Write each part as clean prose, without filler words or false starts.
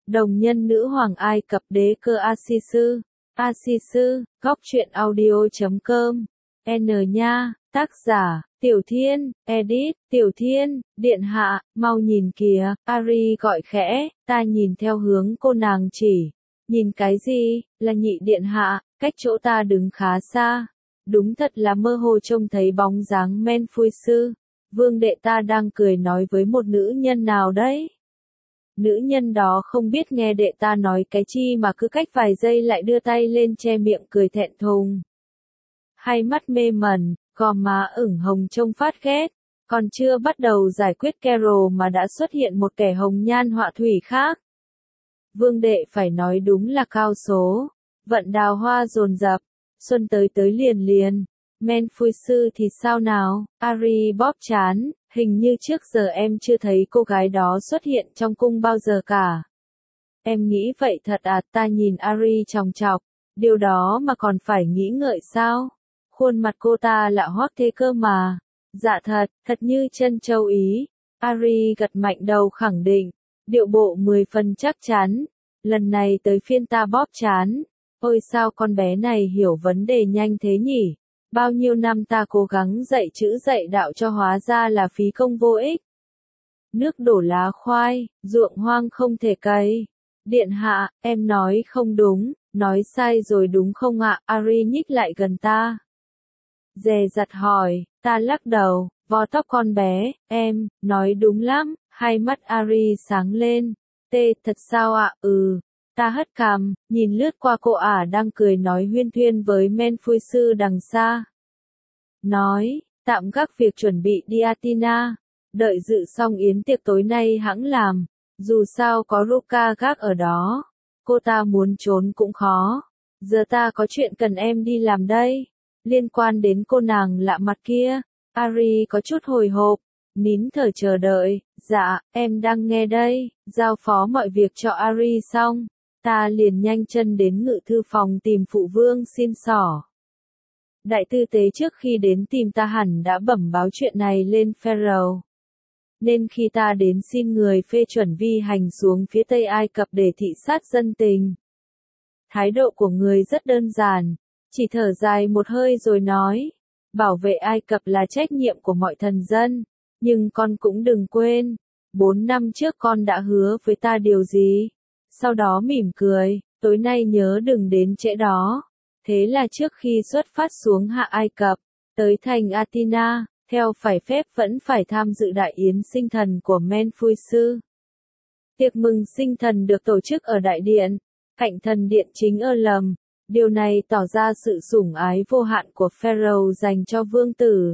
Đồng nhân nữ hoàng Ai Cập đế cơ Asisu. Asisu, góc truyện audio.com. N nha, tác giả, Tiểu Thiên, edit, Tiểu Thiên, điện hạ, mau nhìn kìa, Ari gọi khẽ, ta nhìn theo hướng cô nàng chỉ. Nhìn cái gì, là nhị điện hạ, cách chỗ ta đứng khá xa. Đúng thật là mơ hồ trông thấy bóng dáng Menfui sư. Vương đệ ta đang cười nói với một nữ nhân nào đấy. Nữ nhân đó không biết nghe đệ ta nói cái chi mà cứ cách vài giây lại đưa tay lên che miệng cười thẹn thùng. Hai mắt mê mẩn, gò má ửng hồng trông phát ghét. Còn chưa bắt đầu giải quyết Carol mà đã xuất hiện một kẻ hồng nhan họa thủy khác. Vương đệ phải nói đúng là cao số. Vận đào hoa dồn dập. Xuân tới tới liền liền. Menfui sư thì sao nào? Ari bóp trán, hình như trước giờ em chưa thấy cô gái đó xuất hiện trong cung bao giờ cả. Em nghĩ vậy thật à? Ta nhìn Ari chòng chọc, điều đó mà còn phải nghĩ ngợi sao? Khuôn mặt cô ta lạ hoắc thế cơ mà. Dạ thật, thật như chân châu Ý. Ari gật mạnh đầu khẳng định, điệu bộ 10 phần chắc chắn. Lần này tới phiên ta bóp trán. Ôi sao con bé này hiểu vấn đề nhanh thế nhỉ? Bao nhiêu năm ta cố gắng dạy chữ dạy đạo cho hóa ra là phí công vô ích. Nước đổ lá khoai, ruộng hoang không thể cày. Điện hạ, em nói không đúng, nói sai rồi đúng không ạ? Ari nhích lại gần ta. Dè dặt hỏi, ta lắc đầu, vò tóc con bé, em, nói đúng lắm, hai mắt Ari sáng lên. Tê, thật sao ạ? Ta hất cằm, nhìn lướt qua cô ả đang cười nói huyên thuyên với Menfui sư đằng xa. Nói, tạm gác việc chuẩn bị đi Athena, đợi dự xong yến tiệc tối nay hẵng làm, dù sao có Ruka gác ở đó, cô ta muốn trốn cũng khó. Giờ ta có chuyện cần em đi làm đây, liên quan đến cô nàng lạ mặt kia. Ari có chút hồi hộp, nín thở chờ đợi. Dạ, em đang nghe đây. Giao phó mọi việc cho Ari xong, ta liền nhanh chân đến ngự thư phòng tìm phụ vương xin xỏ. Đại tư tế trước khi đến tìm ta hẳn đã bẩm báo chuyện này lên Pharaoh. Nên khi ta đến xin người phê chuẩn vi hành xuống phía Tây Ai Cập để thị sát dân tình. Thái độ của người rất đơn giản, chỉ thở dài một hơi rồi nói, bảo vệ Ai Cập là trách nhiệm của mọi thần dân, nhưng con cũng đừng quên, 4 năm trước con đã hứa với ta điều gì. Sau đó mỉm cười, tối nay nhớ đừng đến trễ đó. Thế là trước khi xuất phát xuống hạ Ai Cập, tới thành Athena, theo phải phép vẫn phải tham dự đại yến sinh thần của Menfui sư. Tiệc mừng sinh thần được tổ chức ở đại điện, cạnh thần điện chính lầm. Điều này tỏ ra sự sủng ái vô hạn của Pharaoh dành cho vương tử.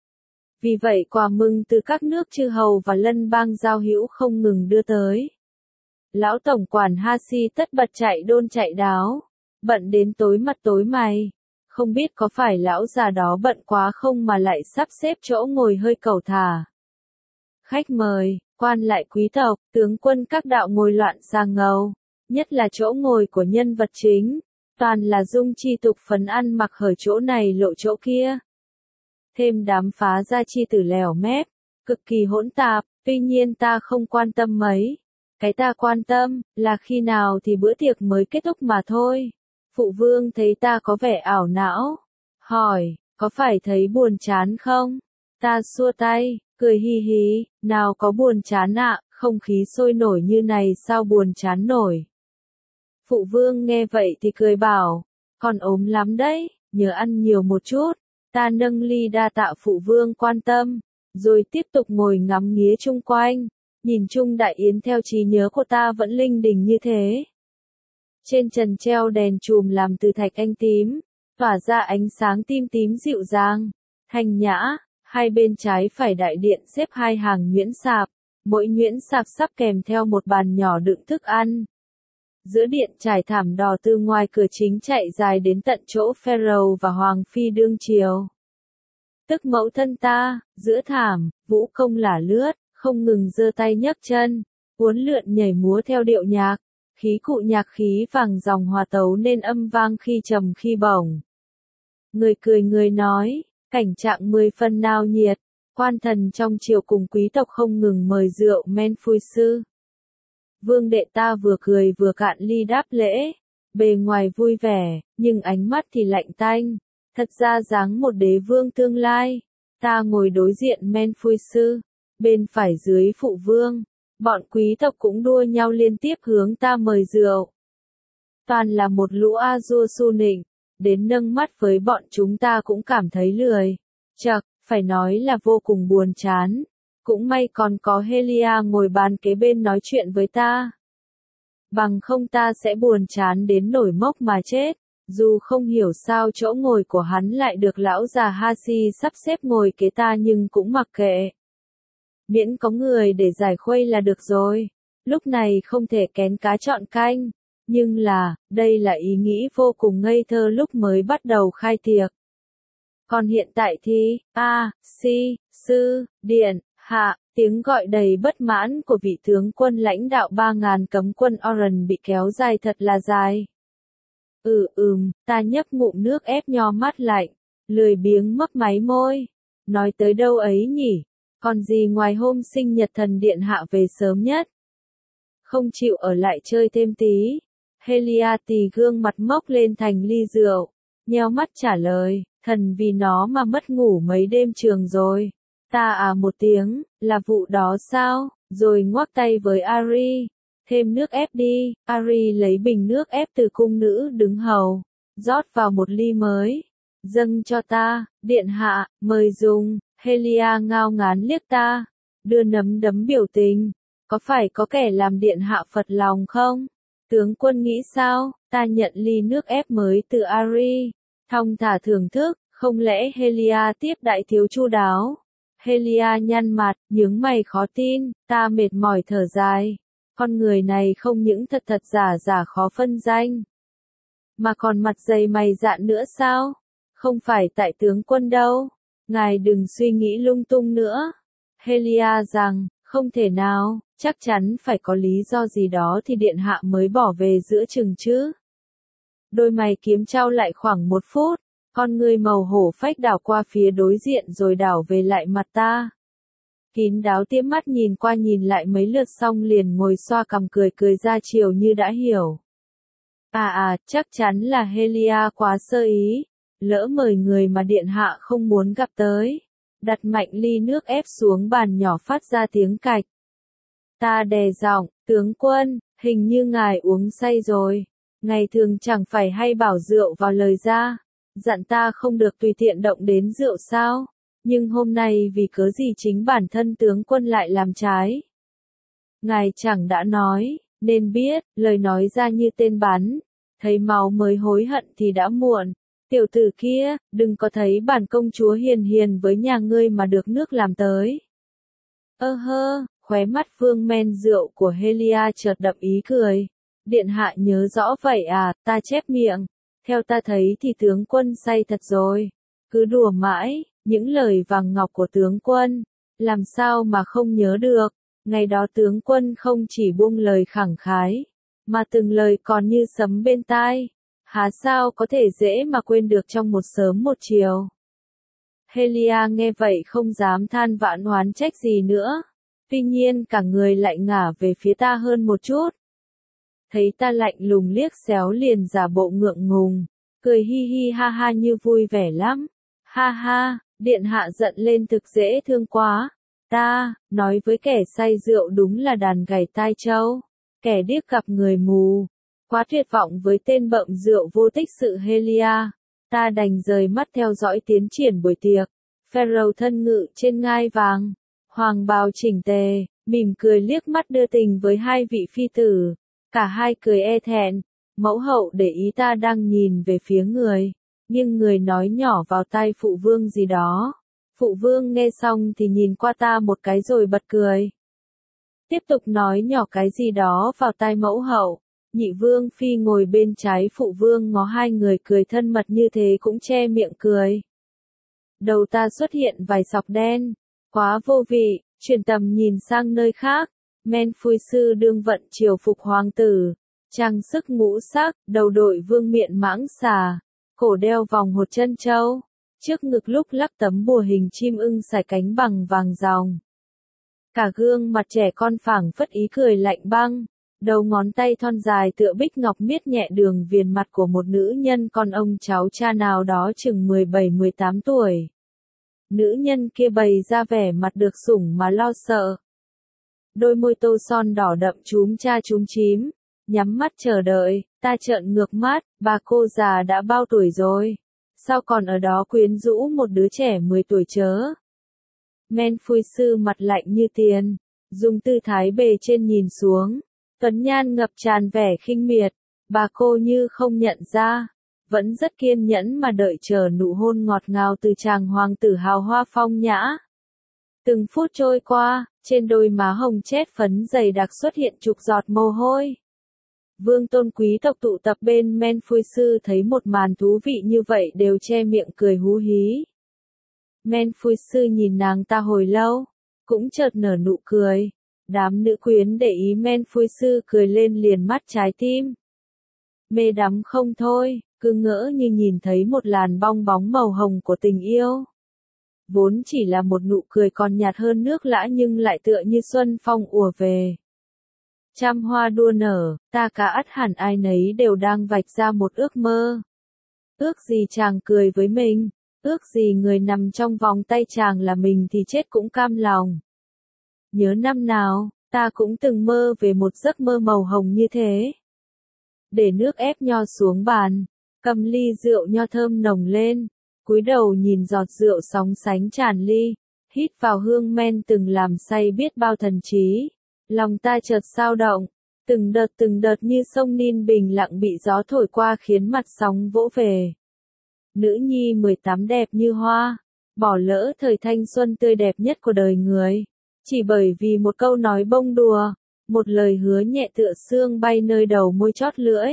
Vì vậy quà mừng từ các nước chư hầu và lân bang giao hữu không ngừng đưa tới. Lão tổng quản Hasi tất bật chạy đôn chạy đáo, bận đến tối mặt tối mày. Không biết có phải lão già đó bận quá không mà lại sắp xếp chỗ ngồi hơi cẩu thả. Khách mời, quan lại quý tộc, tướng quân các đạo ngồi loạn sang ngầu, nhất là chỗ ngồi của nhân vật chính, toàn là dung chi tục phấn ăn mặc hở chỗ này lộ chỗ kia. Thêm đám phá gia chi tử lèo mép, cực kỳ hỗn tạp, tuy nhiên ta không quan tâm mấy. Cái ta quan tâm, là khi nào thì bữa tiệc mới kết thúc mà thôi. Phụ vương thấy ta có vẻ ảo não. Hỏi, có phải thấy buồn chán không? Ta xua tay, cười hi hí, nào có buồn chán ạ, không khí sôi nổi như này sao buồn chán nổi. Phụ vương nghe vậy thì cười bảo, con ốm lắm đấy, nhớ ăn nhiều một chút. Ta nâng ly đa tạ phụ vương quan tâm, rồi tiếp tục ngồi ngắm nghía chung quanh. Nhìn chung đại yến theo trí nhớ của ta vẫn linh đình như thế. Trên trần treo đèn chùm làm từ thạch anh tím, tỏa ra ánh sáng tím tím dịu dàng, thanh nhã. Hai bên trái phải đại điện xếp hai hàng nhuyễn sạp, mỗi nhuyễn sạp sắp kèm theo một bàn nhỏ đựng thức ăn. Giữa điện trải thảm đỏ từ ngoài cửa chính chạy dài đến tận chỗ Pharaoh và Hoàng phi đương triều. Tức mẫu thân ta, giữa thảm, vũ công lả lướt, không ngừng giơ tay nhấc chân, uốn lượn nhảy múa theo điệu nhạc, khí cụ nhạc khí vàng dòng hòa tấu nên âm vang khi trầm khi bổng. Người cười người nói, cảnh trạng 10 phần nao nhiệt, quan thần trong triều cùng quý tộc không ngừng mời rượu Menfui sư. Vương đệ ta vừa cười vừa cạn ly đáp lễ, bề ngoài vui vẻ, nhưng ánh mắt thì lạnh tanh, thật ra dáng một đế vương tương lai. Ta ngồi đối diện Menfuy sư, bên phải dưới phụ vương, bọn quý tộc cũng đua nhau liên tiếp hướng ta mời rượu. Toàn là một lũ A-dua su nịnh, đến nâng mắt với bọn chúng ta cũng cảm thấy lười. Chậc, phải nói là vô cùng buồn chán. Cũng may còn có Helia ngồi bàn kế bên nói chuyện với ta. Bằng không ta sẽ buồn chán đến nổi mốc mà chết. Dù không hiểu sao chỗ ngồi của hắn lại được lão già Hasi sắp xếp ngồi kế ta nhưng cũng mặc kệ. Miễn có người để giải khuây là được rồi. Lúc này không thể kén cá chọn canh. Nhưng đây là ý nghĩ vô cùng ngây thơ lúc mới bắt đầu khai tiệc. Còn hiện tại thì, sư, điện, hạ, tiếng gọi đầy bất mãn của vị tướng quân lãnh đạo 3.000 cấm quân Oran bị kéo dài thật là dài. Ta nhấp ngụm nước ép nho mát lạnh, lười biếng mấp máy môi. Nói tới đâu ấy nhỉ, còn gì ngoài hôm sinh nhật thần điện hạ về sớm nhất. Không chịu ở lại chơi thêm tí. Helia tì gương mặt mốc lên thành ly rượu, nheo mắt trả lời, thần vì nó mà mất ngủ mấy đêm trường rồi. Ta một tiếng, là vụ đó sao, rồi ngoắc tay với Ari, thêm nước ép đi. Ari lấy bình nước ép từ cung nữ đứng hầu, rót vào một ly mới, dâng cho ta. Điện hạ, mời dùng. Helia ngao ngán liếc ta, đưa nắm đấm biểu tình, có phải có kẻ làm điện hạ phật lòng không? Tướng quân nghĩ sao? Ta nhận ly nước ép mới từ Ari, thong thả thưởng thức, không lẽ Helia tiếp đại thiếu chu đáo? Helia nhăn mặt, nhướng mày khó tin, ta mệt mỏi thở dài. Con người này không những thật giả khó phân danh, mà còn mặt dày mày dạn nữa sao? Không phải tại tướng quân đâu, ngài đừng suy nghĩ lung tung nữa. Helia rằng, không thể nào, chắc chắn phải có lý do gì đó thì điện hạ mới bỏ về giữa chừng chứ. Đôi mày kiếm trao lại khoảng 1 phút, con người màu hổ phách đảo qua phía đối diện rồi đảo về lại mặt ta. Kín đáo tiêm mắt nhìn qua nhìn lại mấy lượt xong liền ngồi xoa cằm cười ra chiều như đã hiểu. Chắc chắn là Helia quá sơ ý, lỡ mời người mà điện hạ không muốn gặp tới. Đặt mạnh ly nước ép xuống bàn nhỏ phát ra tiếng cạch. Ta đè giọng, tướng quân, hình như ngài uống say rồi. Ngày thường chẳng phải hay bảo rượu vào lời ra, dặn ta không được tùy tiện động đến rượu sao? Nhưng hôm nay vì cớ gì chính bản thân tướng quân lại làm trái? Ngài chẳng đã nói, nên biết, lời nói ra như tên bắn, thấy máu mới hối hận thì đã muộn. Tiểu tử kia, đừng có thấy bản công chúa hiền với nhà ngươi mà được nước làm tới. Khóe mắt vương men rượu của Helia chợt đậm ý cười. Điện hạ nhớ rõ vậy ta chép miệng. Theo ta thấy thì tướng quân say thật rồi. Cứ đùa mãi, những lời vàng ngọc của tướng quân, làm sao mà không nhớ được. Ngày đó tướng quân không chỉ buông lời khẳng khái, mà từng lời còn như sấm bên tai. Há sao có thể dễ mà quên được trong một sớm một chiều. Helia nghe vậy không dám than vãn oán trách gì nữa. Tuy nhiên cả người lại ngả về phía ta hơn một chút. Thấy ta lạnh lùng liếc xéo liền giả bộ ngượng ngùng, cười hi hi ha ha như vui vẻ lắm. Ha, điện hạ giận lên thực dễ thương quá. Ta, nói với kẻ say rượu đúng là đàn gảy tai trâu, kẻ điếc gặp người mù. Quá tuyệt vọng với tên bợm rượu vô tích sự Helia, ta đành rời mắt theo dõi tiến triển buổi tiệc. Pharaoh thân ngự trên ngai vàng, hoàng bào chỉnh tề, mỉm cười liếc mắt đưa tình với hai vị phi tử, cả hai cười e thẹn. Mẫu hậu để ý ta đang nhìn về phía người, nhưng người nói nhỏ vào tai phụ vương gì đó. Phụ vương nghe xong thì nhìn qua ta một cái rồi bật cười. Tiếp tục nói nhỏ cái gì đó vào tai mẫu hậu. Nhị vương phi ngồi bên trái phụ vương ngó hai người cười thân mật như thế cũng che miệng cười. Đầu ta xuất hiện vài sọc đen, quá vô vị, chuyển tầm nhìn sang nơi khác. Menfuy sư đương vận triều phục hoàng tử, trang sức ngũ sắc, đầu đội vương miện mãng xà, cổ đeo vòng hột chân châu, trước ngực lúc lắc tấm bùa hình chim ưng sải cánh bằng vàng ròng. Cả gương mặt trẻ con phảng phất ý cười lạnh băng. Đầu ngón tay thon dài tựa bích ngọc miết nhẹ đường viền mặt của một nữ nhân con ông cháu cha nào đó chừng 17-18 tuổi. Nữ nhân kia bày ra vẻ mặt được sủng mà lo sợ. Đôi môi tô son đỏ đậm chúm cha chúm chím, nhắm mắt chờ đợi, ta trợn ngược mắt, bà cô già đã bao tuổi rồi? Sao còn ở đó quyến rũ một đứa trẻ 10 tuổi chớ? Men Phui Sư mặt lạnh như tiền, dùng tư thái bề trên nhìn xuống, tuấn nhan ngập tràn vẻ khinh miệt, bà cô như không nhận ra, vẫn rất kiên nhẫn mà đợi chờ nụ hôn ngọt ngào từ chàng hoàng tử hào hoa phong nhã. Từng phút trôi qua, trên đôi má hồng chét phấn dày đặc xuất hiện chục giọt mồ hôi. Vương tôn quý tộc tụ tập bên Men Phui Sư thấy một màn thú vị như vậy đều che miệng cười hú hí. Men Phui Sư nhìn nàng ta hồi lâu, cũng chợt nở nụ cười. Đám nữ quyến để ý Men Phui Sư cười lên liền mắt trái tim. Mê đắm không thôi, cứ ngỡ như nhìn thấy một làn bong bóng màu hồng của tình yêu. Vốn chỉ là một nụ cười còn nhạt hơn nước lã nhưng lại tựa như xuân phong ùa về. Trăm hoa đua nở, ta cả ắt hẳn ai nấy đều đang vạch ra một ước mơ. Ước gì chàng cười với mình, ước gì người nằm trong vòng tay chàng là mình thì chết cũng cam lòng. Nhớ năm nào, ta cũng từng mơ về một giấc mơ màu hồng như thế. Để nước ép nho xuống bàn, cầm ly rượu nho thơm nồng lên, cúi đầu nhìn giọt rượu sóng sánh tràn ly, hít vào hương men từng làm say biết bao thần trí. Lòng ta chợt xao động, từng đợt như sông Nin bình lặng bị gió thổi qua khiến mặt sóng vỗ về. Nữ nhi 18 đẹp như hoa, bỏ lỡ thời thanh xuân tươi đẹp nhất của đời người, chỉ bởi vì một câu nói bông đùa, một lời hứa nhẹ tựa sương bay nơi đầu môi chót lưỡi.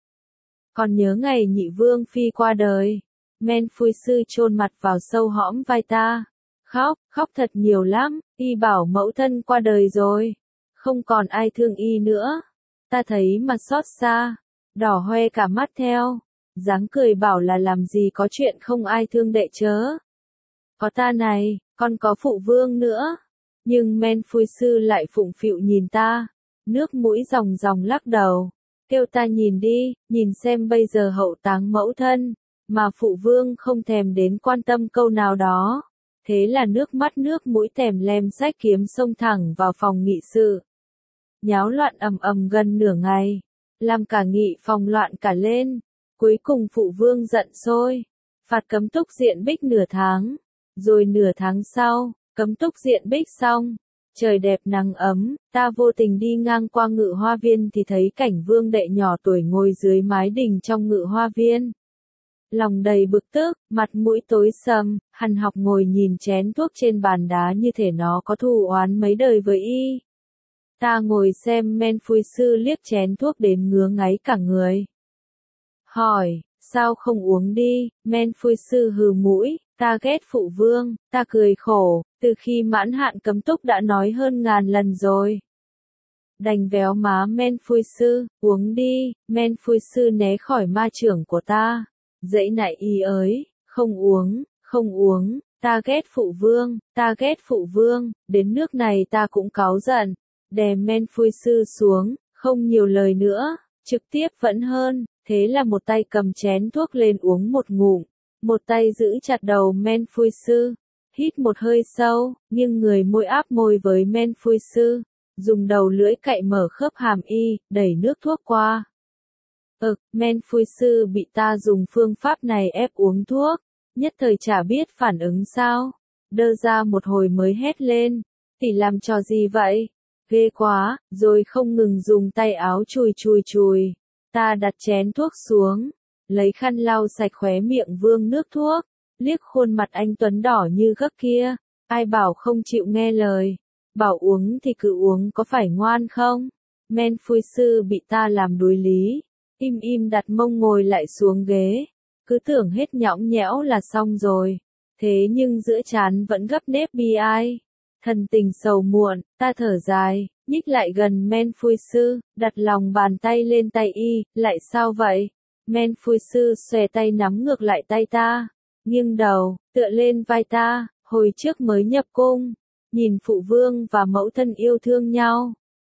Còn nhớ ngày nhị vương phi qua đời, Men Phui Sư chôn mặt vào sâu hõm vai ta, khóc thật nhiều lắm, y bảo mẫu thân qua đời rồi. Không còn ai thương y nữa. Ta thấy mà xót xa, đỏ hoe cả mắt theo, dáng cười bảo là làm gì có chuyện không ai thương đệ chớ. Có ta này, còn có phụ vương nữa. Nhưng Men Phui Sư lại phụng phịu nhìn ta, nước mũi ròng ròng lắc đầu, kêu ta nhìn đi, nhìn xem bây giờ hậu táng mẫu thân, mà phụ vương không thèm đến quan tâm câu nào đó. Thế là nước mắt nước mũi tèm lem xách kiếm xông thẳng vào phòng nghị sự. Nháo loạn ầm ầm gần nửa ngày, làm cả nghị phòng loạn cả lên, cuối cùng phụ vương giận sôi, phạt cấm túc diện bích nửa tháng, rồi nửa tháng sau, cấm túc diện bích xong, trời đẹp nắng ấm, ta vô tình đi ngang qua ngự hoa viên thì thấy cảnh vương đệ nhỏ tuổi ngồi dưới mái đình trong ngự hoa viên. Lòng đầy bực tức, mặt mũi tối sầm, hằn học ngồi nhìn chén thuốc trên bàn đá như thể nó có thù oán mấy đời với y. Ta ngồi xem Men Phui Sư liếc chén thuốc đến ngứa ngáy cả người. Hỏi, sao không uống đi? Men Phui Sư hừ mũi, ta ghét phụ vương, ta cười khổ, từ khi mãn hạn cấm túc đã nói hơn ngàn lần rồi. Đành véo má Men Phui Sư, uống đi. Men Phui Sư né khỏi ma trưởng của ta. Dãy nại y ới, không uống, ta ghét phụ vương, đến nước này ta cũng cáu giận. Đè Men Phui Sư xuống, không nhiều lời nữa, trực tiếp vẫn hơn, thế là một tay cầm chén thuốc lên uống một ngụm, một tay giữ chặt đầu Men Phui Sư, hít một hơi sâu, nghiêng người môi áp môi với Men Phui Sư, dùng đầu lưỡi cạy mở khớp hàm y, đẩy nước thuốc qua. Men Phui Sư bị ta dùng phương pháp này ép uống thuốc, nhất thời chả biết phản ứng sao, đơ ra một hồi mới hét lên, tỷ làm trò gì vậy? Ghê quá, rồi không ngừng dùng tay áo chùi. Ta đặt chén thuốc xuống, lấy khăn lau sạch khóe miệng vương nước thuốc, liếc khuôn mặt anh Tuấn đỏ như gấc kia, ai bảo không chịu nghe lời, bảo uống thì cứ uống có phải ngoan không? Men Phui Sư bị ta làm đuối lý, im đặt mông ngồi lại xuống ghế, cứ tưởng hết nhõng nhẽo là xong rồi, thế nhưng giữa trán vẫn gấp nếp bi ai. Thần tình sầu muộn, ta thở dài, nhích lại gần Men Phui Sư, đặt lòng bàn tay lên tay y, lại sao vậy? Men Phui Sư xòe tay nắm ngược lại tay ta, nghiêng đầu, tựa lên vai ta, hồi trước mới nhập cung, nhìn phụ vương và mẫu thân yêu thương nhau,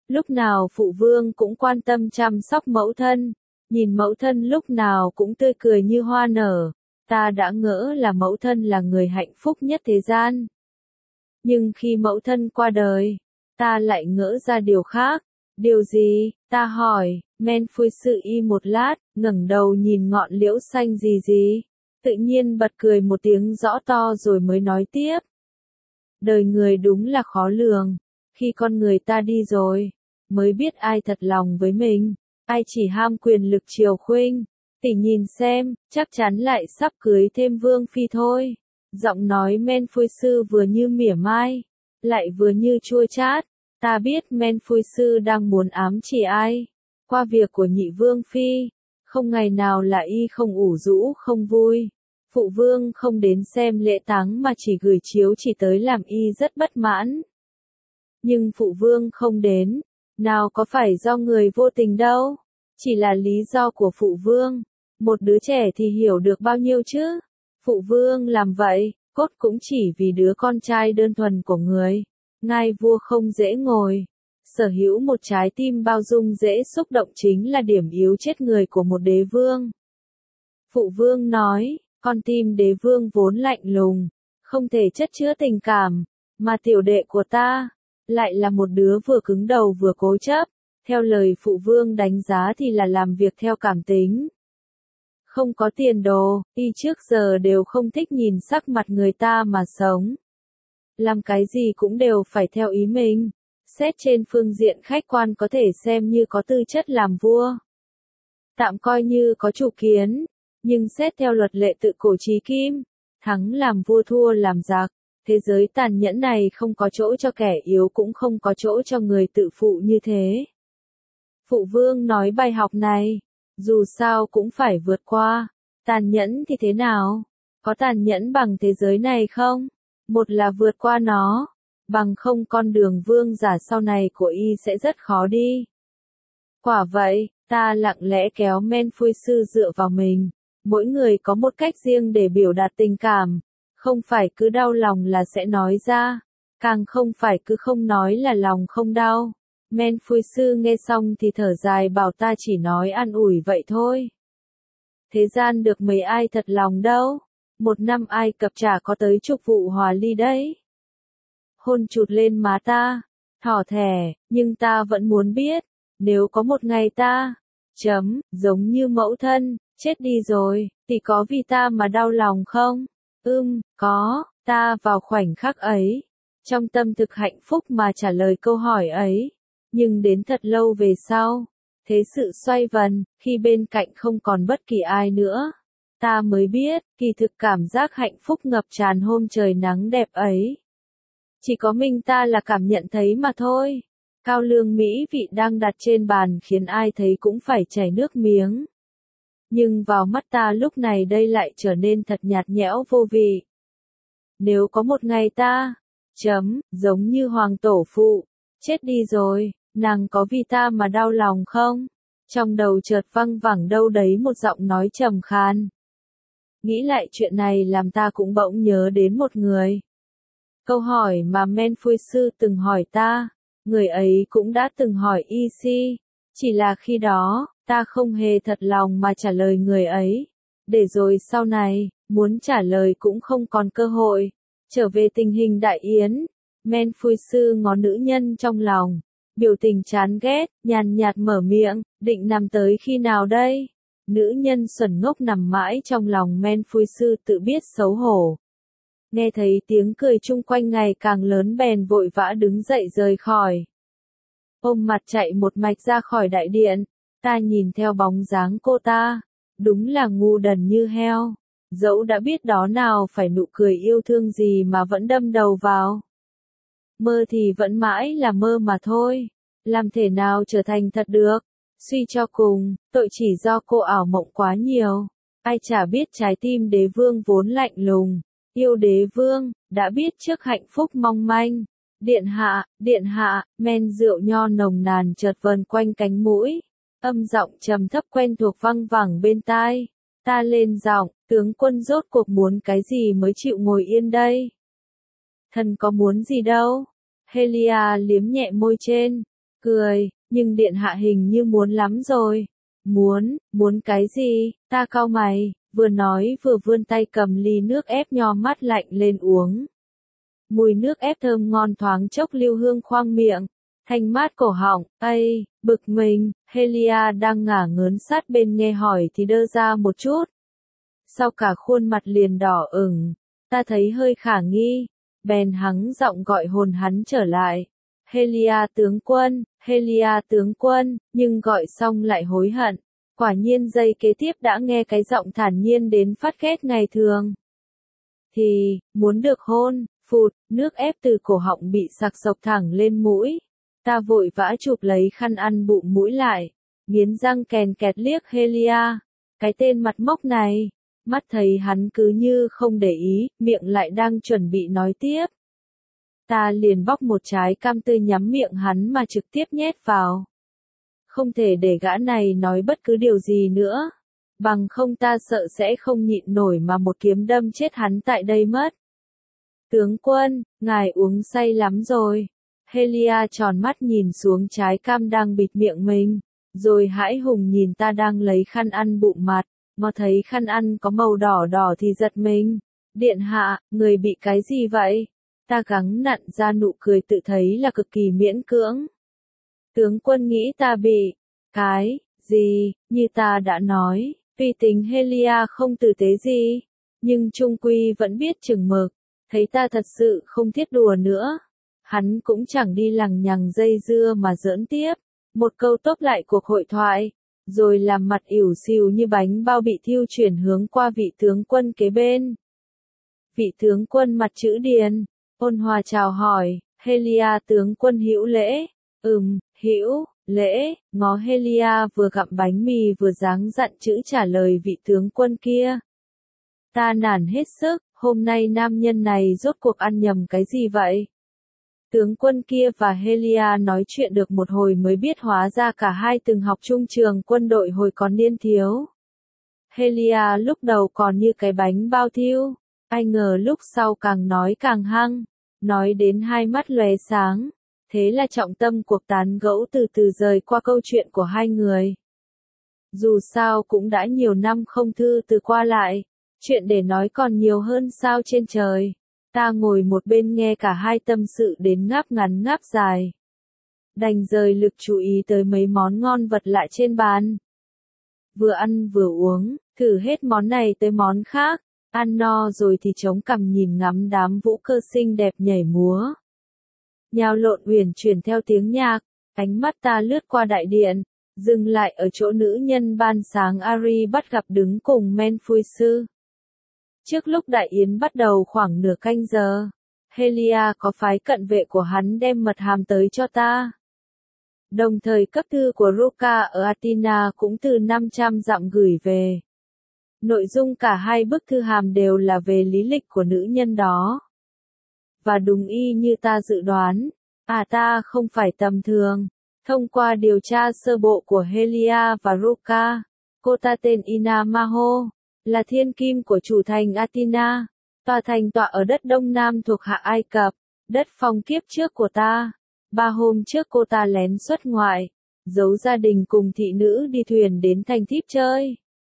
Lúc nào phụ vương cũng quan tâm chăm sóc mẫu thân, nhìn mẫu thân lúc nào cũng tươi cười như hoa nở, ta đã ngỡ là mẫu thân là người hạnh phúc nhất thế gian. Nhưng khi mẫu thân qua đời, ta lại ngỡ ra điều khác. Điều gì? Ta hỏi. Menfuy sư y một lát, ngẩng đầu nhìn ngọn liễu xanh gì. Tự nhiên bật cười một tiếng rõ to rồi mới nói tiếp. Đời người đúng là khó lường. Khi con người ta đi rồi, mới biết ai thật lòng với mình, ai chỉ ham quyền lực triều khuynh. Tỷ nhìn xem, chắc chắn lại sắp cưới thêm vương phi thôi. Giọng nói Menfuy sư vừa như mỉa mai, lại vừa như chua chát. Ta biết Menfuy sư đang muốn ám chỉ ai. Qua việc của nhị vương phi, không ngày nào là y không ủ rũ không vui. Phụ vương không đến xem lễ táng mà chỉ gửi chiếu chỉ tới làm y rất bất mãn. Nhưng phụ vương không đến, nào có phải do người vô tình đâu, chỉ là lý do của phụ vương. Một đứa trẻ thì hiểu được bao nhiêu chứ. Phụ vương làm vậy, cốt cũng chỉ vì đứa con trai đơn thuần của người. Ngai vua không dễ ngồi. Sở hữu một trái tim bao dung dễ xúc động chính là điểm yếu chết người của một đế vương. Phụ vương nói, con tim đế vương vốn lạnh lùng, không thể chất chứa tình cảm, mà tiểu đệ của ta, lại là một đứa vừa cứng đầu vừa cố chấp. Theo lời phụ vương đánh giá thì là làm việc theo cảm tính. Không có tiền đồ, y trước giờ đều không thích nhìn sắc mặt người ta mà sống. Làm cái gì cũng đều phải theo ý mình. Xét trên phương diện khách quan có thể xem như có tư chất làm vua. Tạm coi như có chủ kiến, nhưng xét theo luật lệ tự cổ chí kim, thắng làm vua thua làm giặc. Thế giới tàn nhẫn này không có chỗ cho kẻ yếu cũng không có chỗ cho người tự phụ như thế. Phụ vương nói bài học này, dù sao cũng phải vượt qua. Tàn nhẫn thì thế nào? Có tàn nhẫn bằng thế giới này không? Một là vượt qua nó, bằng không con đường vương giả sau này của y sẽ rất khó đi. Quả vậy, ta lặng lẽ kéo Menfuy sư dựa vào mình. Mỗi người có một cách riêng để biểu đạt tình cảm, không phải cứ đau lòng là sẽ nói ra, càng không phải cứ không nói là lòng không đau. Menfuy sư nghe xong thì thở dài bảo ta chỉ nói an ủi vậy thôi. Thế gian được mấy ai thật lòng đâu. Một năm Ai Cập chả có tới chục vụ hòa ly đấy. Hôn chụt lên má ta, thỏ thẻ, nhưng ta vẫn muốn biết, nếu có một ngày ta, giống như mẫu thân, chết đi rồi, thì có vì ta mà đau lòng không? Có, ta vào khoảnh khắc ấy, trong tâm thực hạnh phúc mà trả lời câu hỏi ấy, nhưng đến thật lâu về sau, thế sự xoay vần, khi bên cạnh không còn bất kỳ ai nữa. Ta mới biết, kỳ thực cảm giác hạnh phúc ngập tràn hôm trời nắng đẹp ấy. Chỉ có mình ta là cảm nhận thấy mà thôi. Cao lương mỹ vị đang đặt trên bàn khiến ai thấy cũng phải chảy nước miếng. Nhưng vào mắt ta lúc này đây lại trở nên thật nhạt nhẽo vô vị. Nếu có một ngày ta, giống như hoàng tổ phụ, chết đi rồi, nàng có vì ta mà đau lòng không? Trong đầu chợt văng vẳng đâu đấy một giọng nói trầm khan. Nghĩ lại chuyện này làm ta cũng bỗng nhớ đến một người. Câu hỏi mà Menfuy sư từng hỏi ta, người ấy cũng đã từng hỏi y si, chỉ là khi đó, ta không hề thật lòng mà trả lời người ấy. Để rồi sau này, muốn trả lời cũng không còn cơ hội. Trở về tình hình đại yến, Menfuy sư ngó nữ nhân trong lòng, biểu tình chán ghét, nhàn nhạt mở miệng, định nằm tới khi nào đây? Nữ nhân xuẩn ngốc nằm mãi trong lòng Menfuy sư tự biết xấu hổ. Nghe thấy tiếng cười chung quanh ngày càng lớn bèn vội vã đứng dậy rời khỏi. Ôm mặt chạy một mạch ra khỏi đại điện, ta nhìn theo bóng dáng cô ta, đúng là ngu đần như heo. Dẫu đã biết đó nào phải nụ cười yêu thương gì mà vẫn đâm đầu vào. Mơ thì vẫn mãi là mơ mà thôi, làm thể nào trở thành thật được. Suy cho cùng, tội chỉ do cô ảo mộng quá nhiều. Ai chả biết trái tim đế vương vốn lạnh lùng. Yêu đế vương, đã biết trước hạnh phúc mong manh. Điện hạ, men rượu nho nồng nàn chợt vờn quanh cánh mũi. Âm giọng trầm thấp quen thuộc văng vẳng bên tai. Ta lên giọng, tướng quân rốt cuộc muốn cái gì mới chịu ngồi yên đây? Thần có muốn gì đâu. Helia liếm nhẹ môi trên. cười, nhưng điện hạ hình như muốn lắm rồi. Muốn cái gì? Ta cau mày, vừa nói vừa vươn tay cầm ly nước ép nho mát lạnh lên uống. Mùi nước ép thơm ngon thoáng chốc lưu hương khoang miệng, thanh mát cổ họng. Ây, bực mình, Helia đang ngả ngớn sát bên nghe hỏi thì đơ ra một chút. Sau cả khuôn mặt liền đỏ ửng, ta thấy hơi khả nghi, bèn hắng giọng gọi hồn hắn trở lại. Helia tướng quân, nhưng gọi xong lại hối hận. Quả nhiên giây kế tiếp đã nghe cái giọng thản nhiên đến phát ghét ngày thường. Thì, muốn được hôn, phụt, nước ép từ cổ họng bị sặc sộc thẳng lên mũi. Ta vội vã chụp lấy khăn ăn bụng mũi lại, nghiến răng kèn kẹt liếc Helia. Cái tên mặt mốc này, mắt thấy hắn cứ như không để ý, miệng lại đang chuẩn bị nói tiếp. Ta liền bóc một trái cam tươi nhắm miệng hắn mà trực tiếp nhét vào. Không thể để gã này nói bất cứ điều gì nữa. Bằng không ta sợ sẽ không nhịn nổi mà một kiếm đâm chết hắn tại đây mất. Tướng quân, ngài uống say lắm rồi. Helia tròn mắt nhìn xuống trái cam đang bịt miệng mình, rồi hãi hùng nhìn ta đang lấy khăn ăn bụng mặt, ngó thấy khăn ăn có màu đỏ đỏ thì giật mình. Điện hạ, người bị cái gì vậy? Ta gắng nặn ra nụ cười tự thấy là cực kỳ miễn cưỡng. Tướng quân nghĩ ta bị cái gì, như ta đã nói, vì tính Helia không tử tế gì, nhưng trung quy vẫn biết chừng mực, thấy ta thật sự không thiết đùa nữa. Hắn cũng chẳng đi lằng nhằng dây dưa mà giỡn tiếp, một câu tốp lại cuộc hội thoại, rồi làm mặt ỉu xìu như bánh bao bị thiêu chuyển hướng qua vị tướng quân kế bên. Vị tướng quân mặt chữ điền, ôn hòa chào hỏi, Helia tướng quân hữu lễ. Hữu lễ, ngó Helia vừa gặm bánh mì vừa dáng dặn chữ trả lời vị tướng quân kia. Ta nản hết sức, hôm nay nam nhân này rốt cuộc ăn nhầm cái gì vậy? Tướng quân kia và Helia nói chuyện được một hồi mới biết hóa ra cả hai từng học chung trường quân đội hồi còn niên thiếu. Helia lúc đầu còn như cái bánh bao thiêu, ai ngờ lúc sau càng nói càng hăng, nói đến hai mắt lóe sáng. Thế là trọng tâm cuộc tán gẫu từ từ rời qua câu chuyện của hai người. Dù sao cũng đã nhiều năm không thư từ qua lại, chuyện để nói còn nhiều hơn sao trên trời. Ta ngồi một bên nghe cả hai tâm sự đến ngáp ngắn ngáp dài. Đành rời lực chú ý tới mấy món ngon vật lạ trên bàn. Vừa ăn vừa uống, thử hết món này tới món khác, ăn no rồi thì chống cằm nhìn ngắm đám vũ cơ xinh đẹp nhảy múa. Nhào lộn uyển chuyển theo tiếng nhạc, ánh mắt ta lướt qua đại điện, dừng lại ở chỗ nữ nhân ban sáng Ari bắt gặp đứng cùng Menfui sư. Trước lúc đại yến bắt đầu khoảng nửa canh giờ, Helia có phái cận vệ của hắn đem mật hàm tới cho ta. Đồng thời cấp thư của Ruka ở Athena cũng từ 500 dặm gửi về. Nội dung cả hai bức thư hàm đều là về lý lịch của nữ nhân đó. Và đúng y như ta dự đoán, ta không phải tầm thường. Thông qua điều tra sơ bộ của Helia và Ruka, cô ta tên Ina Maho, là thiên kim của chủ thành Athena, tòa thành tọa ở đất Đông Nam thuộc Hạ Ai Cập, đất phong kiếp trước của ta. 3 hôm trước cô ta lén xuất ngoại, giấu gia đình cùng thị nữ đi thuyền đến thành Thíp chơi.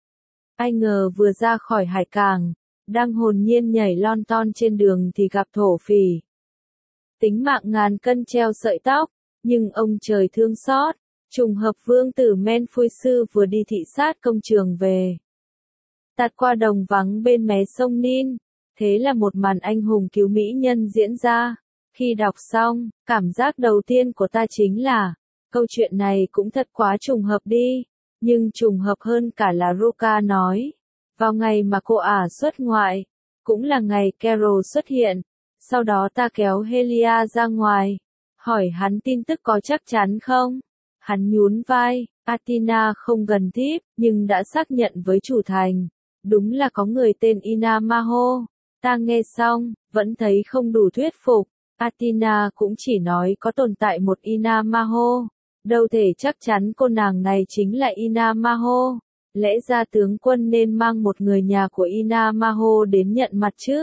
Ai ngờ vừa ra khỏi hải cảng, đang hồn nhiên nhảy lon ton trên đường thì gặp thổ phỉ. Tính mạng ngàn cân treo sợi tóc, nhưng ông trời thương xót, trùng hợp vương tử Menfui sư vừa đi thị sát công trường về. Tạt qua đồng vắng bên mé sông Nin, thế là một màn anh hùng cứu mỹ nhân diễn ra. Khi đọc xong, cảm giác đầu tiên của ta chính là, câu chuyện này cũng thật quá trùng hợp đi, nhưng trùng hợp hơn cả là Ruka nói. Vào ngày mà cô ả xuất ngoại, cũng là ngày Carol xuất hiện, sau đó ta kéo Helia ra ngoài, hỏi hắn tin tức có chắc chắn không? Hắn nhún vai, Athena không gần Thíp, nhưng đã xác nhận với chủ thành, đúng là có người tên Ina Maho. Ta nghe xong, vẫn thấy không đủ thuyết phục, Athena cũng chỉ nói có tồn tại một Ina Maho, đâu thể chắc chắn cô nàng này chính là Ina Maho. Lẽ ra tướng quân nên mang một người nhà của Ina Maho đến nhận mặt chứ.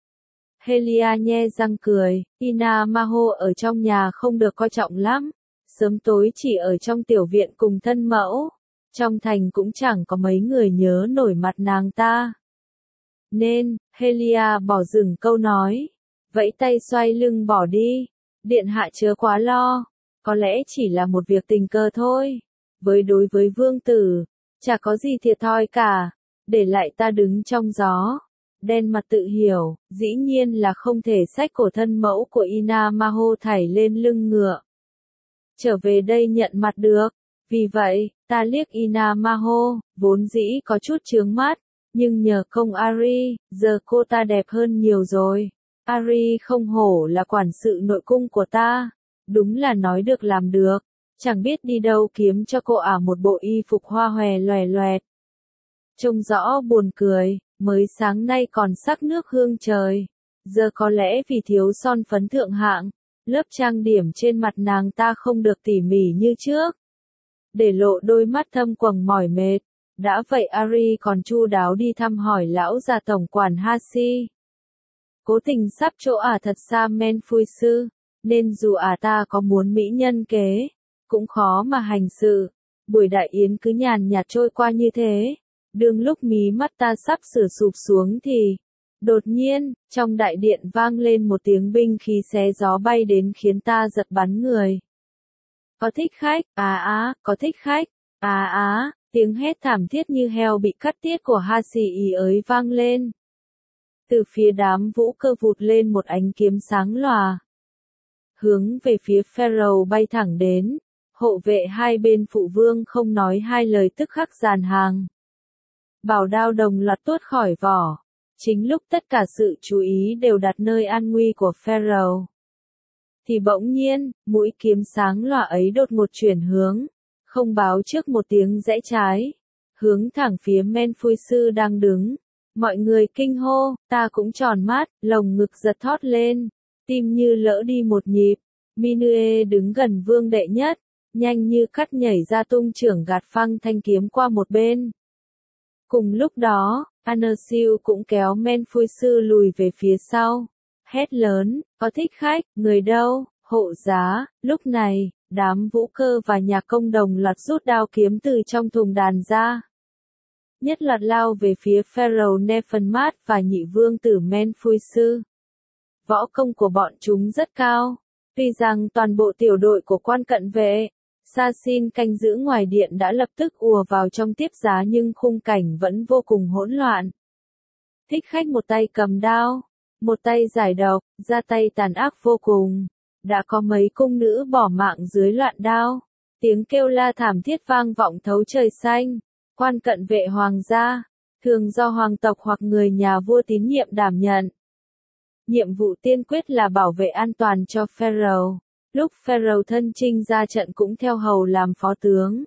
Helia nhe răng cười, Ina Maho ở trong nhà không được coi trọng lắm, Sớm tối chỉ ở trong tiểu viện cùng thân mẫu. Trong thành cũng chẳng có mấy người nhớ nổi mặt nàng ta. Nên, Helia bỏ dừng câu nói. Vẫy tay xoay lưng bỏ đi. Điện hạ chớ quá lo. Có lẽ chỉ là một việc tình cờ thôi. Đối với vương tử, chả có gì thiệt thòi cả. Để lại ta đứng trong gió. Đen mặt tự hiểu, dĩ nhiên là không thể xách cổ thân mẫu của Inamaho thảy lên lưng ngựa. Trở về đây nhận mặt được. Vì vậy, ta liếc Inamaho, vốn dĩ có chút chướng mắt. Nhưng nhờ công Ari, giờ cô ta đẹp hơn nhiều rồi. Ari không hổ là quản sự nội cung của ta. Đúng là nói được làm được. Chẳng biết đi đâu kiếm cho cô một bộ y phục hoa hòe loè loẹt. Trông rõ buồn cười, mới sáng nay còn sắc nước hương trời. Giờ có lẽ vì thiếu son phấn thượng hạng, lớp trang điểm trên mặt nàng ta không được tỉ mỉ như trước. Để lộ đôi mắt thâm quầng mỏi mệt. Đã vậy Ari còn chu đáo đi thăm hỏi lão già tổng quản Hashi. Cố tình sắp chỗ thật xa Menfuisu, nên dù ta có muốn mỹ nhân kế, cũng khó mà hành sự. Buổi đại yến cứ nhàn nhạt trôi qua như thế. Đương lúc mí mắt ta sắp sửa sụp xuống thì, đột nhiên, trong đại điện vang lên một tiếng binh khí xé gió bay đến khiến ta giật bắn người. Có thích khách, có thích khách, tiếng hét thảm thiết như heo bị cắt tiết của Hashi ấy vang lên. Từ phía đám vũ cơ vụt lên một ánh kiếm sáng lòa. Hướng về phía Pharaoh bay thẳng đến, hộ vệ hai bên phụ vương không nói hai lời tức khắc dàn hàng. Bảo đao đồng loạt tuốt khỏi vỏ. Chính lúc tất cả sự chú ý đều đặt nơi an nguy của Pharaoh. Thì bỗng nhiên, mũi kiếm sáng lòa ấy đột ngột chuyển hướng. Không báo trước một tiếng rẽ trái. Hướng thẳng phía Menfuisu đang đứng. Mọi người kinh hô, ta cũng tròn mắt, lồng ngực giật thót lên. Tim như lỡ đi một nhịp. Minue đứng gần vương đệ nhất. Nhanh như cắt nhảy ra tung chưởng gạt phăng thanh kiếm qua một bên. Cùng lúc đó, Anersiu cũng kéo Menfuisu lùi về phía sau. Hét lớn, có thích khách, người đâu, hộ giá. Lúc này, đám vũ cơ và nhà công đồng loạt rút đao kiếm từ trong thùng đàn ra. Nhất loạt lao về phía Pharaoh Nefermat và nhị vương tử Menfuisu. Võ công của bọn chúng rất cao. Tuy rằng toàn bộ tiểu đội của quan cận vệ, Sasin canh giữ ngoài điện đã lập tức ùa vào trong tiếp giá nhưng khung cảnh vẫn vô cùng hỗn loạn. Thích khách một tay cầm đao, một tay giải độc, ra tay tàn ác vô cùng. Đã có mấy cung nữ bỏ mạng dưới loạn đao. Tiếng kêu la thảm thiết vang vọng thấu trời xanh. Quan cận vệ hoàng gia, thường do hoàng tộc hoặc người nhà vua tín nhiệm đảm nhận. Nhiệm vụ tiên quyết là bảo vệ an toàn cho Pharaoh. Lúc Pharaoh thân chinh ra trận cũng theo hầu làm phó tướng.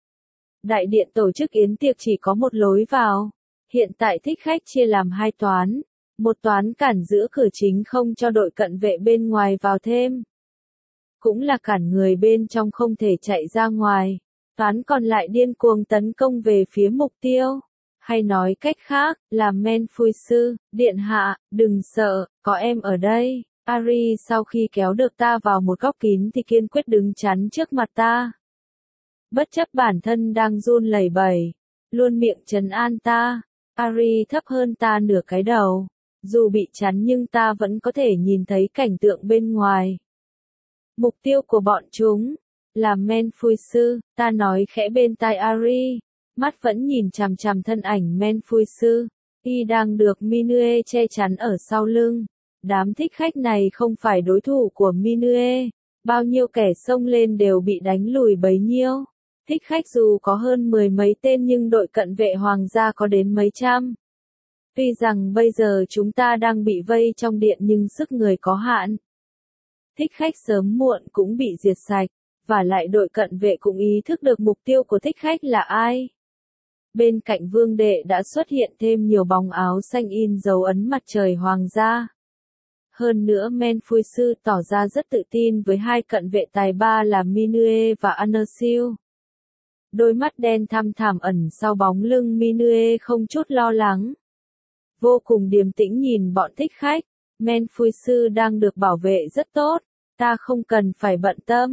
Đại điện tổ chức yến tiệc chỉ có một lối vào. Hiện tại thích khách chia làm hai toán. Một toán cản giữa cửa chính không cho đội cận vệ bên ngoài vào thêm. Cũng là cản người bên trong không thể chạy ra ngoài. Toán còn lại điên cuồng tấn công về phía mục tiêu. Hay nói cách khác, là Menfuisu, điện hạ, đừng sợ, có em ở đây. Ari sau khi kéo được ta vào một góc kín thì kiên quyết đứng chắn trước mặt ta. Bất chấp bản thân đang run lẩy bẩy, luôn miệng trấn an ta. Ari thấp hơn ta nửa cái đầu. Dù bị chắn nhưng ta vẫn có thể nhìn thấy cảnh tượng bên ngoài. Mục tiêu của bọn chúng là Menfuisu, ta nói khẽ bên tai Ari. Mắt vẫn nhìn chằm chằm thân ảnh Menfuisu. Y đang được Minue che chắn ở sau lưng. Đám thích khách này không phải đối thủ của Minue. Bao nhiêu kẻ xông lên đều bị đánh lùi bấy nhiêu. Thích khách dù có hơn 10 mấy tên nhưng đội cận vệ hoàng gia có đến mấy trăm. Tuy rằng bây giờ chúng ta đang bị vây trong điện nhưng sức người có hạn. Thích khách sớm muộn cũng bị diệt sạch. Và lại đội cận vệ cũng ý thức được mục tiêu của thích khách là ai. Bên cạnh vương đệ đã xuất hiện thêm nhiều bóng áo xanh in dấu ấn mặt trời hoàng gia. Hơn nữa Menfuisu tỏ ra rất tự tin với hai cận vệ tài ba là Minue và Anersiu. Đôi mắt đen thăm thẳm ẩn sau bóng lưng Minue không chút lo lắng. Vô cùng điềm tĩnh nhìn bọn thích khách. Menfuisu đang được bảo vệ rất tốt. Ta không cần phải bận tâm.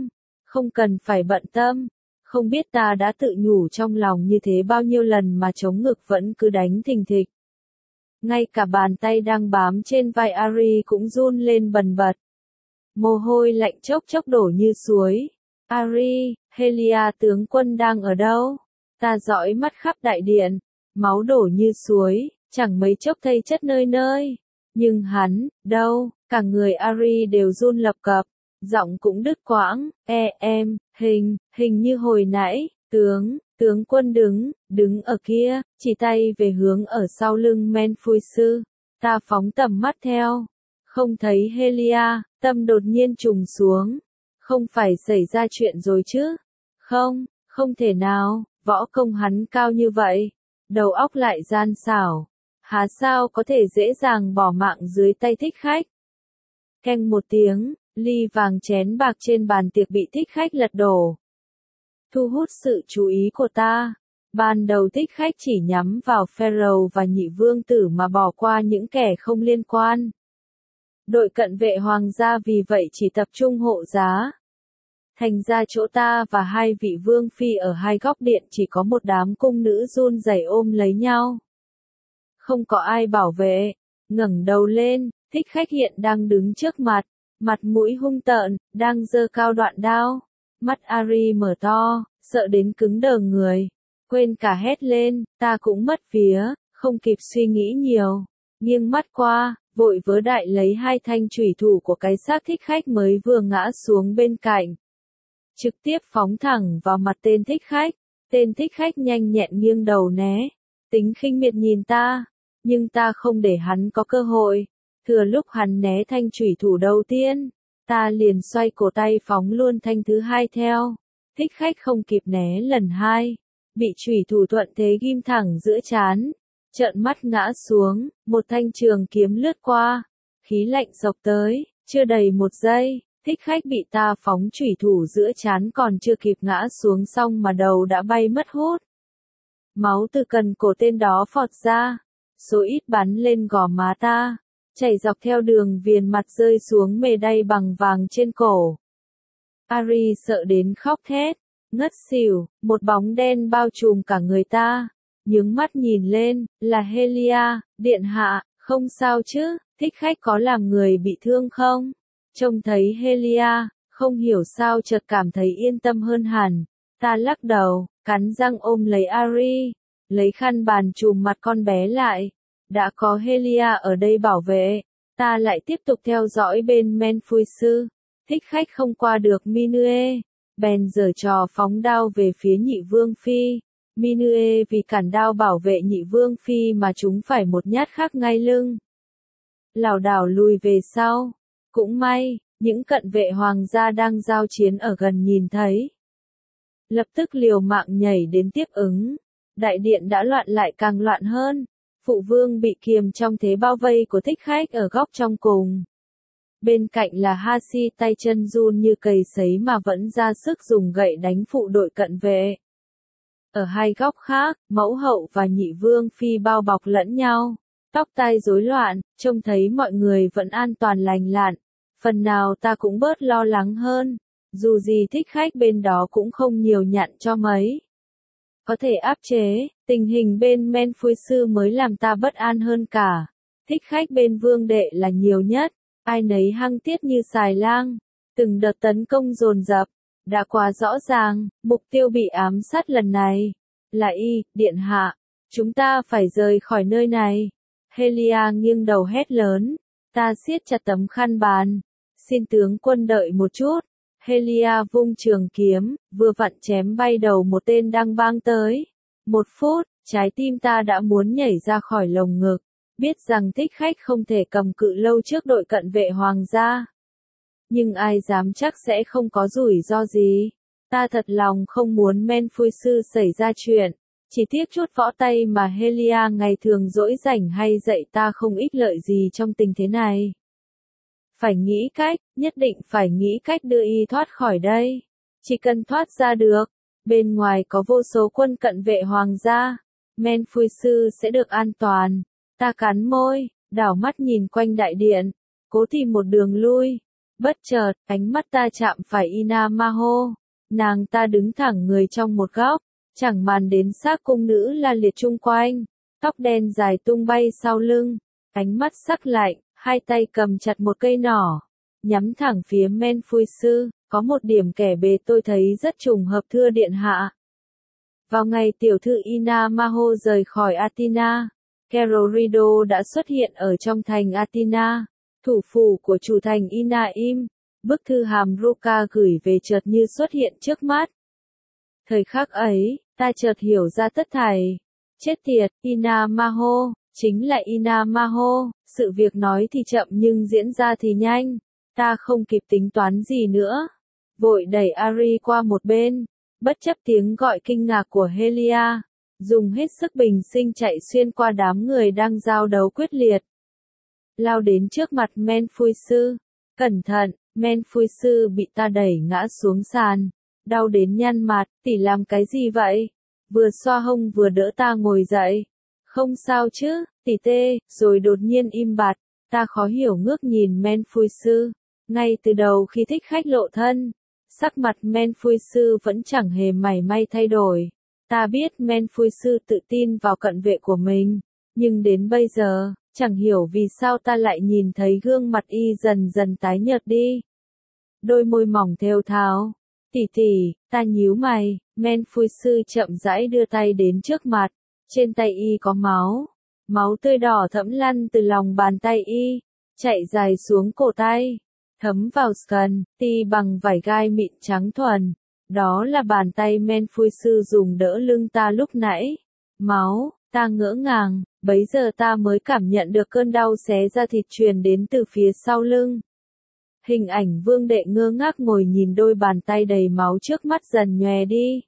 Không cần phải bận tâm. Không biết ta đã tự nhủ trong lòng như thế bao nhiêu lần mà chống ngực vẫn cứ đánh thình thịch. Ngay cả bàn tay đang bám trên vai Ari cũng run lên bần bật. Mồ hôi lạnh chốc chốc đổ như suối. Ari, Helia tướng quân đang ở đâu? Ta dõi mắt khắp đại điện. Máu đổ như suối, chẳng mấy chốc thây chất nơi nơi. Nhưng hắn, đâu? Cả người Ari đều run lập cập. Giọng cũng đứt quãng. Hình như hồi nãy, tướng quân đứng ở kia, chỉ tay về hướng ở sau lưng Menfuisu. Ta phóng tầm mắt theo. Không thấy Helia, tâm đột nhiên trùng xuống. Không phải xảy ra chuyện rồi chứ? Không thể nào, võ công hắn cao như vậy. Đầu óc lại gian xảo. Há sao có thể dễ dàng bỏ mạng dưới tay thích khách? Keng một tiếng, ly vàng chén bạc trên bàn tiệc bị thích khách lật đổ. Thu hút sự chú ý của ta. Ban đầu thích khách chỉ nhắm vào Pharaoh và nhị vương tử mà bỏ qua những kẻ không liên quan. Đội cận vệ hoàng gia vì vậy chỉ tập trung hộ giá. Thành ra chỗ ta và hai vị vương phi ở hai góc điện chỉ có một đám cung nữ run rẩy ôm lấy nhau. Không có ai bảo vệ. Ngẩng đầu lên, thích khách hiện đang đứng trước mặt mũi hung tợn, đang giơ cao đoạn đao. Mắt Ari mở to, sợ đến cứng đờ người. Quên cả hét lên, ta cũng mất vía, không kịp suy nghĩ nhiều. Nghiêng mắt qua, vội vớ đại lấy hai thanh chủy thủ của cái xác thích khách mới vừa ngã xuống bên cạnh. Trực tiếp phóng thẳng vào mặt tên thích khách. Tên thích khách nhanh nhẹn nghiêng đầu né. Tính khinh miệt nhìn ta. Nhưng ta không để hắn có cơ hội. Thừa lúc hắn né thanh chủy thủ đầu tiên, ta liền xoay cổ tay phóng luôn thanh thứ hai theo. Thích khách không kịp né lần hai. Bị chủy thủ thuận thế ghim thẳng giữa trán. Trợn mắt ngã xuống, một thanh trường kiếm lướt qua. Khí lạnh xộc tới, chưa đầy một giây. Thích khách bị ta phóng chủy thủ giữa trán còn chưa kịp ngã xuống xong mà đầu đã bay mất hút. Máu từ cần cổ tên đó phọt ra. Số ít bắn lên gò má ta. Chảy dọc theo đường viền mặt rơi xuống mề đay bằng vàng trên cổ. Ari sợ đến khóc thét. Ngất xỉu, một bóng đen bao trùm cả người ta. Nhướng mắt nhìn lên, là Helia, điện hạ, không sao chứ, thích khách có làm người bị thương không? Trông thấy Helia, không hiểu sao chợt cảm thấy yên tâm hơn hẳn. Ta lắc đầu, cắn răng ôm lấy Ari, lấy khăn bàn trùm mặt con bé lại. Đã có Helia ở đây bảo vệ, ta lại tiếp tục theo dõi bên Menfuisu. Thích khách không qua được Minue, bèn giở trò phóng đao về phía nhị vương phi. Minue vì cản đao bảo vệ nhị vương phi mà chúng phải một nhát khác ngay lưng. Lảo đảo lùi về sau. Cũng may, những cận vệ hoàng gia đang giao chiến ở gần nhìn thấy. Lập tức liều mạng nhảy đến tiếp ứng. Đại điện đã loạn lại càng loạn hơn. Phụ vương bị kiềm trong thế bao vây của thích khách ở góc trong cùng. Bên cạnh là Hashi tay chân run như cầy sấy mà vẫn ra sức dùng gậy đánh phụ đội cận vệ. Ở hai góc khác, mẫu hậu và nhị vương phi bao bọc lẫn nhau. Tóc tai rối loạn, trông thấy mọi người vẫn an toàn lành lặn. Phần nào ta cũng bớt lo lắng hơn. Dù gì thích khách bên đó cũng không nhiều nhặn cho mấy. Có thể áp chế, tình hình bên Menfuisu mới làm ta bất an hơn cả. Thích khách bên vương đệ là nhiều nhất, ai nấy hăng tiết như xài lang. Từng đợt tấn công dồn dập, đã quá rõ ràng, mục tiêu bị ám sát lần này là điện hạ. Chúng ta phải rời khỏi nơi này. Helia nghiêng đầu hét lớn, ta siết chặt tấm khăn bàn. Xin tướng quân đợi một chút. Helia vung trường kiếm, vừa vặn chém bay đầu một tên đang băng tới. 1 phút, trái tim ta đã muốn nhảy ra khỏi lồng ngực. Biết rằng thích khách không thể cầm cự lâu trước đội cận vệ hoàng gia. Nhưng ai dám chắc sẽ không có rủi ro gì. Ta thật lòng không muốn Menfuisu xảy ra chuyện. Chỉ tiếc chút võ tay mà Helia ngày thường dỗi rảnh hay dạy ta không ích lợi gì trong tình thế này. Phải nghĩ cách, nhất định phải nghĩ cách đưa y thoát khỏi đây. Chỉ cần thoát ra được, bên ngoài có vô số quân cận vệ hoàng gia, Menfuisu sẽ được an toàn. Ta cắn môi, đảo mắt nhìn quanh đại điện, cố tìm một đường lui. Bất chợt, ánh mắt ta chạm phải Ina Maho. Nàng ta đứng thẳng người trong một góc, chẳng màn đến xác cung nữ la liệt chung quanh, tóc đen dài tung bay sau lưng, ánh mắt sắc lạnh, hai tay cầm chặt một cây nỏ, nhắm thẳng phía Menfuisu. Có một điểm kẻ bề tôi thấy rất trùng hợp thưa điện hạ. Vào ngày tiểu thư Ina Maho rời khỏi Athena, Kerorido đã xuất hiện ở trong thành Athena, thủ phủ của chủ thành Inaim. Bức thư hàm Ruka gửi về chợt như xuất hiện trước mắt. Thời khắc ấy, ta chợt hiểu ra tất thảy. Chết tiệt, Ina Maho, chính là Ina Maho. Sự việc nói thì chậm nhưng diễn ra thì nhanh. Ta không kịp tính toán gì nữa. Vội đẩy Ari qua một bên, bất chấp tiếng gọi kinh ngạc của Helia, dùng hết sức bình sinh chạy xuyên qua đám người đang giao đấu quyết liệt. Lao đến trước mặt Menfuisu. Cẩn thận, Menfuisu bị ta đẩy ngã xuống sàn, đau đến nhăn mặt. Tỷ làm cái gì vậy? Vừa xoa hông vừa đỡ ta ngồi dậy. Không sao chứ, tỷ tê, rồi đột nhiên im bặt. Ta khó hiểu ngước nhìn Menfuisu. Ngay từ đầu khi thích khách lộ thân, sắc mặt Menfuisu vẫn chẳng hề mảy may thay đổi. Ta biết Menfuisu tự tin vào cận vệ của mình, nhưng đến bây giờ, chẳng hiểu vì sao ta lại nhìn thấy gương mặt y dần dần tái nhợt đi. Đôi môi mỏng thều thào. Tỷ tỷ, ta nhíu mày. Menfuisu chậm rãi đưa tay đến trước mặt. Trên tay y có máu. Máu tươi đỏ thẫm lăn từ lòng bàn tay y, chạy dài xuống cổ tay, thấm vào sườn, ti bằng vải gai mịn trắng thuần. Đó là bàn tay Menfuisu dùng đỡ lưng ta lúc nãy. Máu, ta ngỡ ngàng, bấy giờ ta mới cảm nhận được cơn đau xé ra thịt truyền đến từ phía sau lưng. Hình ảnh vương đệ ngơ ngác ngồi nhìn đôi bàn tay đầy máu trước mắt dần nhòe đi.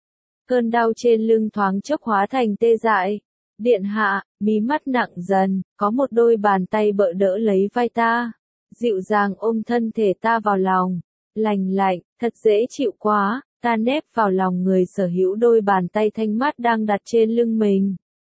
Cơn đau trên lưng thoáng chốc hóa thành tê dại. Điện hạ, mí mắt nặng dần, có một đôi bàn tay bợ đỡ lấy vai ta, dịu dàng ôm thân thể ta vào lòng, lành lạnh, thật dễ chịu quá. Ta nép vào lòng người sở hữu đôi bàn tay thanh mát đang đặt trên lưng mình.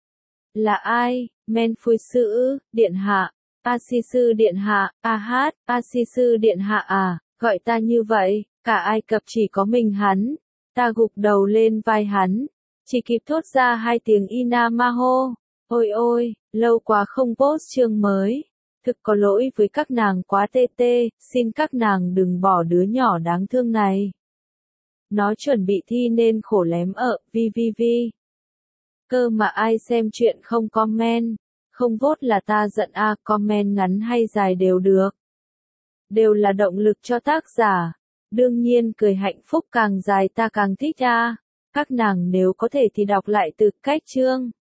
Là ai? Menfuisu, điện hạ. Asisu điện hạ. Hát, Asisu điện hạ à, gọi ta như vậy, cả Ai Cập chỉ có mình hắn. Ta gục đầu lên vai hắn, chỉ kịp thốt ra hai tiếng Ina Maho. Ôi ôi, lâu quá không post chương mới. Thực có lỗi với các nàng quá tê tê, xin các nàng đừng bỏ đứa nhỏ đáng thương này. Nó chuẩn bị thi nên khổ lém ở VVV. Cơ mà ai xem chuyện không comment, không vote là ta giận à, comment ngắn hay dài đều được. Đều là động lực cho tác giả. Đương nhiên cười hạnh phúc càng dài ta càng thích à. Các nàng nếu có thể thì đọc lại từ cách chương.